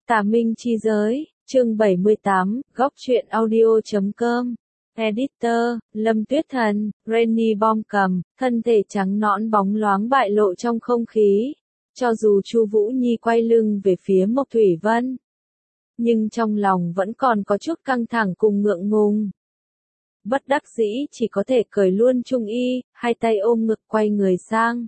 Tà Minh chi giới, chương 78, góc truyện audio.com. Editor, Lâm Tuyết Thần, Rainy Bom cầm, thân thể trắng nõn bóng loáng bại lộ trong không khí. Cho dù Chu Vũ Nhi quay lưng về phía Mộc Thủy Vân, nhưng trong lòng vẫn còn có chút căng thẳng cùng ngượng ngùng. Bất đắc dĩ chỉ có thể cởi luôn trung y, hai tay ôm ngực quay người sang.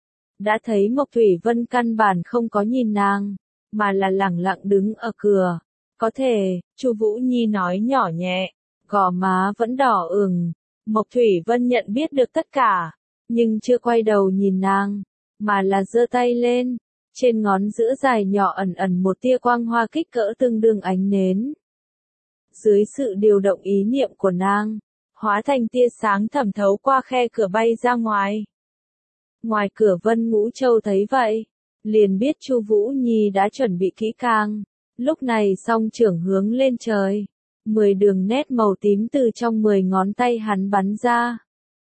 Đã thấy Mộc Thủy Vân căn bản không có nhìn nàng, mà là lẳng lặng đứng ở cửa. Có thể, Chu Vũ Nhi nói nhỏ nhẹ, gò má vẫn đỏ ửng. Mộc Thủy Vân nhận biết được tất cả, nhưng chưa quay đầu nhìn nàng, mà là giơ tay lên, trên ngón giữa dài nhỏ ẩn ẩn một tia quang hoa kích cỡ tương đương ánh nến. Dưới sự điều động ý niệm của nàng, hóa thành tia sáng thẩm thấu qua khe cửa bay ra ngoài. Ngoài cửa Vân Ngũ Châu thấy vậy, liền biết Chu Vũ Nhi đã chuẩn bị kỹ càng. Lúc này song trưởng hướng lên trời, 10 đường nét màu tím từ trong 10 ngón tay hắn bắn ra.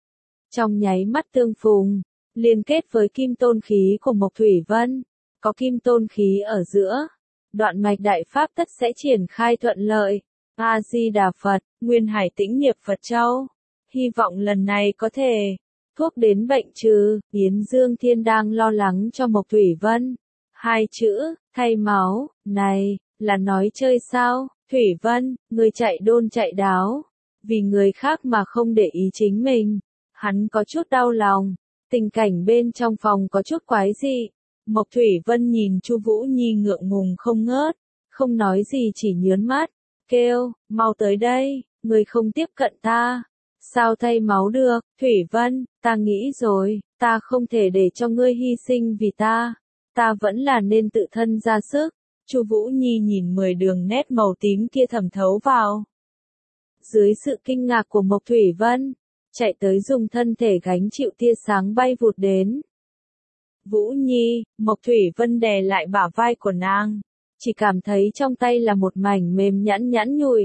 Trong nháy mắt tương phùng, liên kết với kim tôn khí của Mộc Thủy Vân, có kim tôn khí ở giữa, đoạn mạch đại pháp tất sẽ triển khai thuận lợi. A Di Đà Phật, Nguyên Hải Tĩnh Nghiệp Phật Châu. Hy vọng lần này có thể thuốc đến bệnh trừ. Yến Dương Thiên đang lo lắng cho Mộc Thủy Vân. Hai chữ, thay máu, này, là nói chơi sao? Thủy Vân, người chạy đôn chạy đáo, vì người khác mà không để ý chính mình. Hắn có chút đau lòng, tình cảnh bên trong phòng có chút quái dị. Mộc Thủy Vân nhìn Chu Vũ Nhi ngượng ngùng không ngớt, không nói gì chỉ nhớn mắt, kêu, mau tới đây, người không tiếp cận ta. Sao thay máu được? Thủy Vân, ta nghĩ rồi, ta không thể để cho ngươi hy sinh vì ta. Ta vẫn là nên tự thân ra sức. Chu Vũ Nhi nhìn 10 đường nét màu tím kia thẩm thấu vào. Dưới sự kinh ngạc của Mộc Thủy Vân, chạy tới dùng thân thể gánh chịu tia sáng bay vụt đến. Vũ Nhi, Mộc Thủy Vân đè lại bả vai của nàng, chỉ cảm thấy trong tay là một mảnh mềm nhẵn nhẵn nhụi.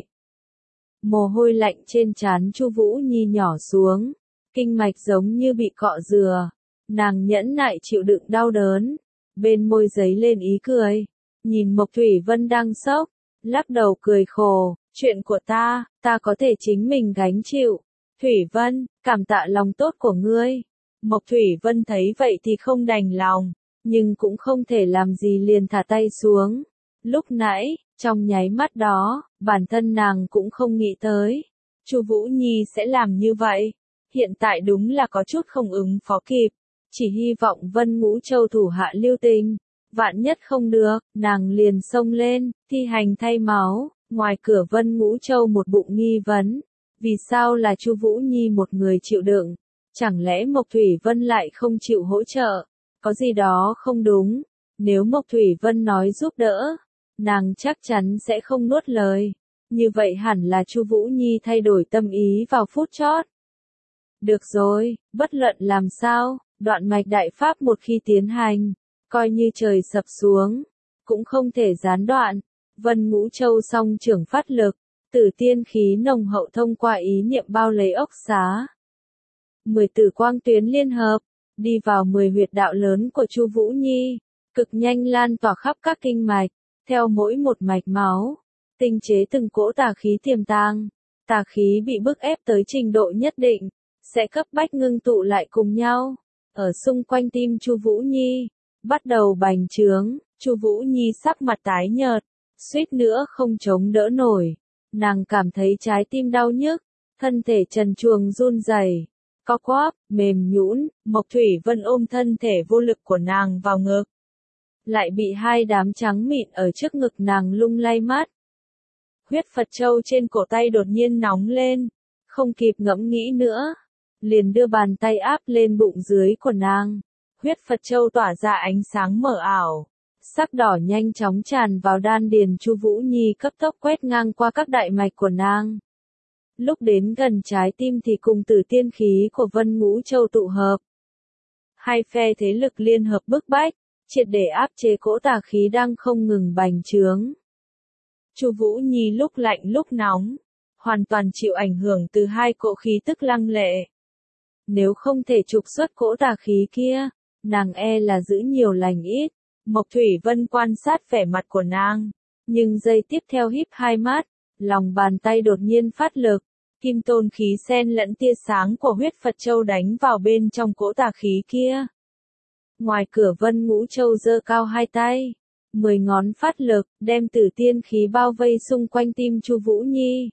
Mồ hôi lạnh trên trán Chu Vũ Nhi nhỏ xuống, kinh mạch giống như bị cọ rửa. Nàng nhẫn nại chịu đựng đau đớn, bên môi giấy lên ý cười, nhìn Mộc Thủy Vân đang sốc, lắc đầu cười khổ, chuyện của ta có thể chính mình gánh chịu. Thủy Vân, cảm tạ lòng tốt của ngươi. Mộc Thủy Vân thấy vậy thì không đành lòng, nhưng cũng không thể làm gì liền thả tay xuống. Lúc nãy, trong nháy mắt đó, bản thân nàng cũng không nghĩ tới Chu Vũ Nhi sẽ làm như vậy. Hiện tại đúng là có chút không ứng phó kịp, chỉ hy vọng Vân Ngũ Châu thủ hạ lưu tình, vạn nhất không được, nàng liền xông lên, thi hành thay máu. Ngoài cửa Vân Ngũ Châu một bụng nghi vấn, vì sao là Chu Vũ Nhi một người chịu đựng, chẳng lẽ Mộc Thủy Vân lại không chịu hỗ trợ, có gì đó không đúng. Nếu Mộc Thủy Vân nói giúp đỡ, nàng chắc chắn sẽ không nuốt lời, như vậy hẳn là Chu Vũ Nhi thay đổi tâm ý vào phút chót. Được rồi, bất luận làm sao, đoạn mạch đại pháp một khi tiến hành, coi như trời sập xuống, cũng không thể gián đoạn. Vân Ngũ Châu song trưởng phát lực, tử tiên khí nồng hậu thông qua ý niệm bao lấy ốc xá. 10 tử quang tuyến liên hợp, đi vào 10 huyệt đạo lớn của Chu Vũ Nhi, cực nhanh lan tỏa khắp các kinh mạch, theo mỗi một mạch máu, tinh chế từng cỗ tà khí tiềm tàng. Tà khí bị bức ép tới trình độ nhất định, sẽ cấp bách ngưng tụ lại cùng nhau, ở xung quanh tim Chu Vũ Nhi, bắt đầu bành trướng. Chu Vũ Nhi sắc mặt tái nhợt, suýt nữa không chống đỡ nổi. Nàng cảm thấy trái tim đau nhức, thân thể trần truồng run rẩy, co quắp, mềm nhũn. Mộc Thủy Vân ôm thân thể vô lực của nàng vào ngực, lại bị hai đám trắng mịn ở trước ngực nàng lung lay mắt. Huyết Phật Châu trên cổ tay đột nhiên nóng lên, không kịp ngẫm nghĩ nữa, liền đưa bàn tay áp lên bụng dưới của nàng. Huyết Phật Châu tỏa ra ánh sáng mờ ảo, sắc đỏ nhanh chóng tràn vào đan điền Chu Vũ Nhi, cấp tốc quét ngang qua các đại mạch của nàng. Lúc đến gần trái tim thì cùng tử tiên khí của Vân Ngũ Châu tụ hợp. Hai phe thế lực liên hợp bức bách, triệt để áp chế cỗ tà khí đang không ngừng bành trướng. Chu Vũ Nhi lúc lạnh lúc nóng, hoàn toàn chịu ảnh hưởng từ hai cỗ khí tức lăng lệ. Nếu không thể trục xuất cỗ tà khí kia, nàng e là giữ nhiều lành ít. Mộc Thủy Vân quan sát vẻ mặt của nàng, Nhưng giây tiếp theo híp hai mắt, lòng bàn tay đột nhiên phát lực, kim tôn khí xen lẫn tia sáng của huyết Phật Châu đánh vào bên trong cỗ tà khí kia. Ngoài cửa Vân Ngũ Châu giơ cao hai tay, 10 ngón phát lực, đem tử tiên khí bao vây xung quanh tim Chu Vũ Nhi.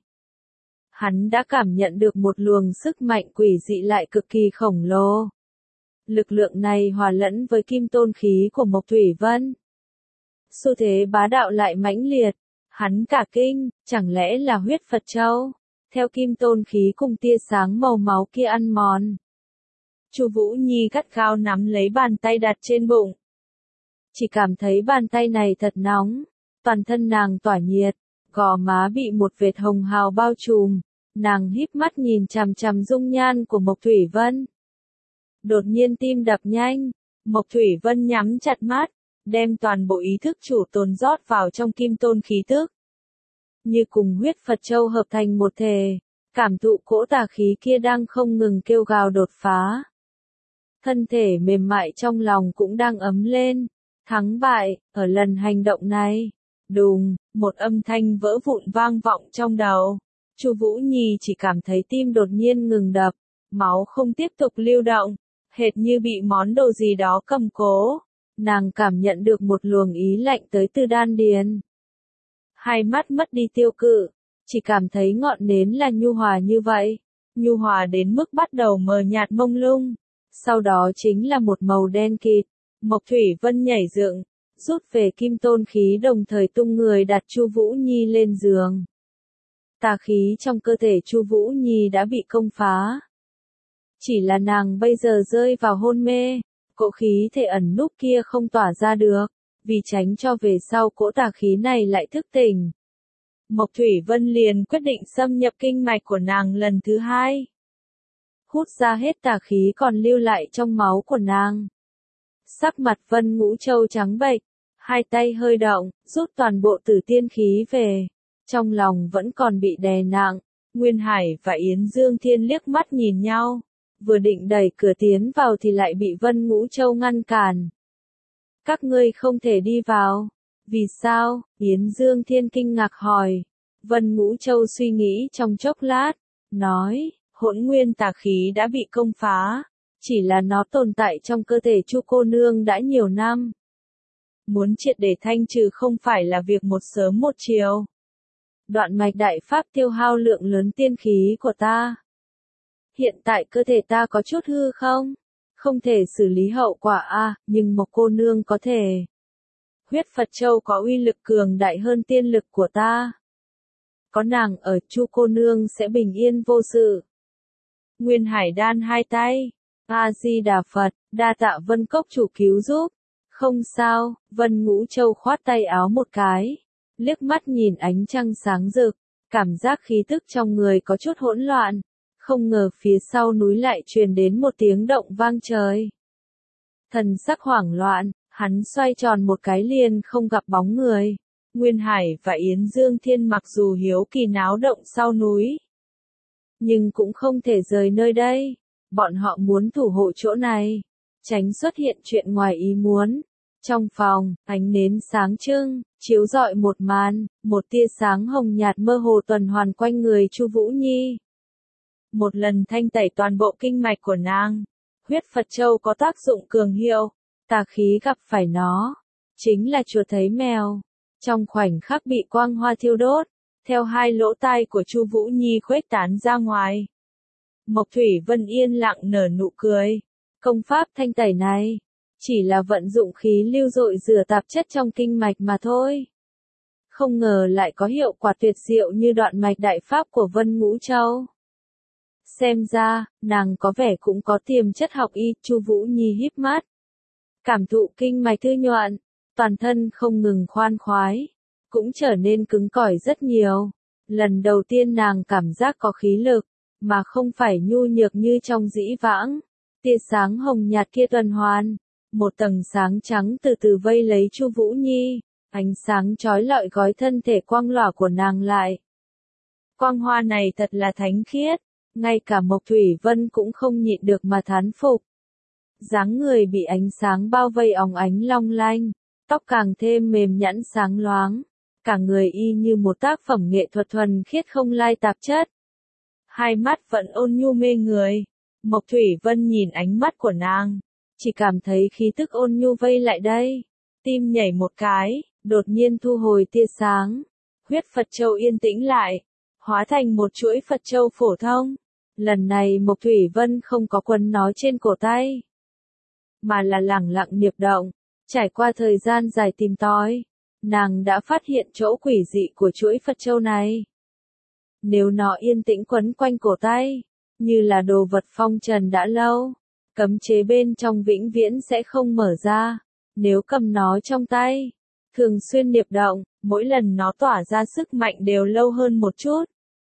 Hắn đã cảm nhận được một luồng sức mạnh quỷ dị lại cực kỳ khổng lồ. Lực lượng này hòa lẫn với kim tôn khí của Mộc Thủy Vân. Xu thế bá đạo lại mãnh liệt, hắn cả kinh, chẳng lẽ là huyết Phật Châu, theo kim tôn khí cùng tia sáng màu máu kia ăn mòn. Chu Vũ Nhi gắt gao nắm lấy bàn tay đặt trên bụng. Chỉ cảm thấy bàn tay này thật nóng, toàn thân nàng tỏa nhiệt, gò má bị một vệt hồng hào bao trùm, nàng híp mắt nhìn chằm chằm dung nhan của Mộc Thủy Vân. Đột nhiên tim đập nhanh, Mộc Thủy Vân nhắm chặt mắt, đem toàn bộ ý thức chủ tồn rót vào trong kim tôn khí tức. Như cùng huyết Phật Châu hợp thành một thể, cảm thụ cỗ tà khí kia đang không ngừng kêu gào đột phá. Thân thể mềm mại trong lòng cũng đang ấm lên, thắng bại, ở lần hành động này. Đùng, một âm thanh vỡ vụn vang vọng trong đầu. Chu Vũ Nhi chỉ cảm thấy tim đột nhiên ngừng đập, máu không tiếp tục lưu động, hệt như bị món đồ gì đó cầm cố. Nàng cảm nhận được một luồng ý lạnh tới từ đan điền. Hai mắt mất đi tiêu cự, chỉ cảm thấy ngọn nến là nhu hòa như vậy, nhu hòa đến mức bắt đầu mờ nhạt mông lung, sau đó chính là một màu đen kịt. Mộc Thủy Vân nhảy dựng, rút về kim tôn khí đồng thời tung người đặt Chu Vũ Nhi lên giường. Tà khí trong cơ thể Chu Vũ Nhi đã bị công phá. Chỉ là nàng bây giờ rơi vào hôn mê, cỗ khí thể ẩn núp kia không tỏa ra được, vì tránh cho về sau cỗ tà khí này lại thức tỉnh. Mộc Thủy Vân liền quyết định xâm nhập kinh mạch của nàng lần thứ hai. Hút ra hết tà khí còn lưu lại trong máu của nàng. Sắc mặt Vân Ngũ Châu trắng bệch, hai tay hơi động, rút toàn bộ tử tiên khí về. Trong lòng vẫn còn bị đè nặng, Nguyên Hải và Yến Dương Thiên liếc mắt nhìn nhau. Vừa định đẩy cửa tiến vào thì lại bị Vân Ngũ Châu ngăn cản. Các ngươi không thể đi vào. Vì sao? Yến Dương Thiên kinh ngạc hỏi. Vân Ngũ Châu suy nghĩ trong chốc lát, nói, hỗn nguyên tà khí đã bị công phá, chỉ là nó tồn tại trong cơ thể Chu cô nương đã nhiều năm. Muốn triệt để thanh trừ không phải là việc một sớm một chiều. Đoạn mạch đại pháp tiêu hao lượng lớn tiên khí của ta. Hiện tại cơ thể ta có chút hư không thể xử lý hậu quả nhưng Mộc cô nương có thể. Huyết Phật Châu có uy lực cường đại hơn tiên lực của ta. Có nàng ở, Chu cô nương sẽ bình yên vô sự. Nguyên Hải đan hai tay. A Di Đà Phật, đa tạ Vân Cốc chủ cứu giúp. Không sao, Vân Ngũ Châu khoát tay áo một cái, liếc mắt nhìn ánh trăng sáng rực, cảm giác khí tức trong người có chút hỗn loạn. Không ngờ phía sau núi lại truyền đến một tiếng động vang trời. Thần sắc hoảng loạn, hắn xoay tròn một cái liền không gặp bóng người. Nguyên Hải và Yến Dương Thiên mặc dù hiếu kỳ náo động sau núi, nhưng cũng không thể rời nơi đây. Bọn họ muốn thủ hộ chỗ này, tránh xuất hiện chuyện ngoài ý muốn. Trong phòng, ánh nến sáng trưng, chiếu rọi một màn, một tia sáng hồng nhạt mơ hồ tuần hoàn quanh người Chu Vũ Nhi. Một lần thanh tẩy toàn bộ kinh mạch của nàng, huyết Phật Châu có tác dụng cường hiệu, tà khí gặp phải nó, chính là chuột thấy mèo. Trong khoảnh khắc bị quang hoa thiêu đốt, theo hai lỗ tai của Chu Vũ Nhi khuếch tán ra ngoài. Mộc Thủy Vân yên lặng nở nụ cười. Công pháp thanh tẩy này, chỉ là vận dụng khí lưu dội rửa tạp chất trong kinh mạch mà thôi. Không ngờ lại có hiệu quả tuyệt diệu như đoạn mạch đại pháp của Vân Ngũ Châu. Xem ra, nàng có vẻ cũng có tiềm chất học y. Chu Vũ Nhi híp mắt, cảm thụ kinh mạch thư nhuận, toàn thân không ngừng khoan khoái, cũng trở nên cứng cỏi rất nhiều. Lần đầu tiên nàng cảm giác có khí lực, mà không phải nhu nhược như trong dĩ vãng. Tia sáng hồng nhạt kia tuần hoàn, một tầng sáng trắng từ từ vây lấy Chu Vũ Nhi, ánh sáng chói lọi gói thân thể quang lòa của nàng lại. Quang hoa này thật là thánh khiết, ngay cả Mộc Thủy Vân cũng không nhịn được mà thán phục. Dáng người bị ánh sáng bao vây óng ánh long lanh, tóc càng thêm mềm nhẵn sáng loáng, cả người y như một tác phẩm nghệ thuật thuần khiết không lai tạp chất. Hai mắt vẫn ôn nhu mê người. Mộc Thủy Vân nhìn ánh mắt của nàng, chỉ cảm thấy khí tức ôn nhu vây lại đây. Tim nhảy một cái, đột nhiên thu hồi tia sáng. Huyết Phật Châu yên tĩnh lại, hóa thành một chuỗi Phật Châu phổ thông. Lần này Mộc Thủy Vân không có quấn nó trên cổ tay, mà là lẳng lặng niệm động. Trải qua thời gian dài tìm tòi, nàng đã phát hiện chỗ quỷ dị của chuỗi Phật Châu này. Nếu nó yên tĩnh quấn quanh cổ tay, như là đồ vật phong trần đã lâu, cấm chế bên trong vĩnh viễn sẽ không mở ra. Nếu cầm nó trong tay, thường xuyên niệm động, mỗi lần nó tỏa ra sức mạnh đều lâu hơn một chút.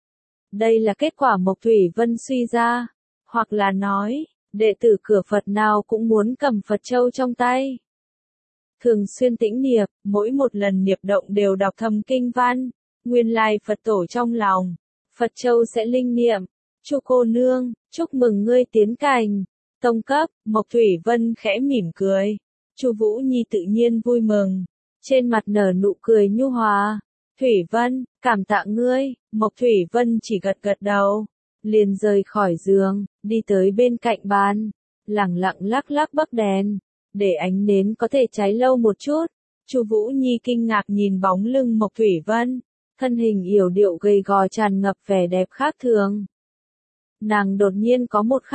Đây là kết quả Mộc Thủy Vân suy ra, hoặc là nói, đệ tử cửa Phật nào cũng muốn cầm Phật Châu trong tay. Thường xuyên tĩnh niệm, mỗi một lần niệm động đều đọc thầm kinh văn, nguyên lai Phật tổ trong lòng, Phật Châu sẽ linh niệm. Chu cô nương, chúc mừng ngươi tiến cảnh tông cấp. Mộc Thủy Vân khẽ mỉm cười. Chu Vũ Nhi tự nhiên vui mừng, trên mặt nở nụ cười nhu hòa. Thủy Vân, cảm tạ ngươi. Mộc Thủy Vân chỉ gật gật đầu, liền rời khỏi giường, đi tới bên cạnh bàn, lẳng lặng lắc lắc bấc đèn, để ánh nến có thể cháy lâu một chút. Chu Vũ Nhi kinh ngạc nhìn bóng lưng Mộc Thủy Vân, thân hình yểu điệu gầy gò tràn ngập vẻ đẹp khác thường. Nàng đột nhiên có một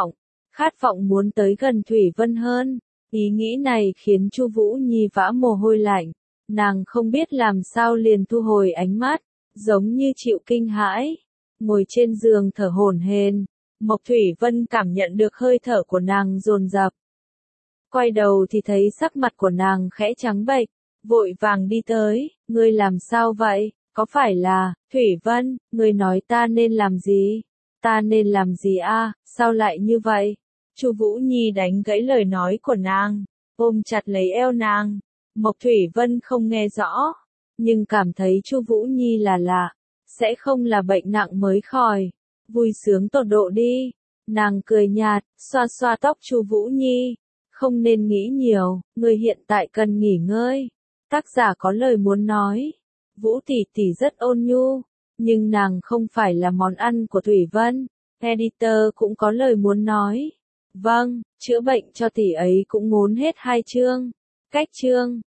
khát vọng muốn tới gần Thủy Vân hơn. Ý nghĩ này khiến Chu Vũ Nhi vã mồ hôi lạnh, nàng không biết làm sao liền thu hồi ánh mắt, giống như chịu kinh hãi, ngồi trên giường thở hổn hển. Mộc Thủy Vân cảm nhận được hơi thở của nàng dồn dập. Quay đầu thì thấy sắc mặt của nàng khẽ trắng bệch, vội vàng đi tới, ngươi làm sao vậy, có phải là, Thủy Vân, ngươi nói ta nên làm gì? Ta nên làm gì a? Sao lại như vậy? Chu Vũ Nhi đánh gãy lời nói của nàng, ôm chặt lấy eo nàng. Mộc Thủy Vân không nghe rõ, nhưng cảm thấy Chu Vũ Nhi là lạ, sẽ không là bệnh nặng mới khỏi. Vui sướng tột độ đi. Nàng cười nhạt, xoa xoa tóc Chu Vũ Nhi. Không nên nghĩ nhiều, người hiện tại cần nghỉ ngơi. Tác giả có lời muốn nói. Vũ tỷ tỷ rất ôn nhu, nhưng nàng không phải là món ăn của Thủy Vân. Editor cũng có lời muốn nói. Vâng, chữa bệnh cho tỷ ấy cũng ngốn hết 2 chương. Cách chương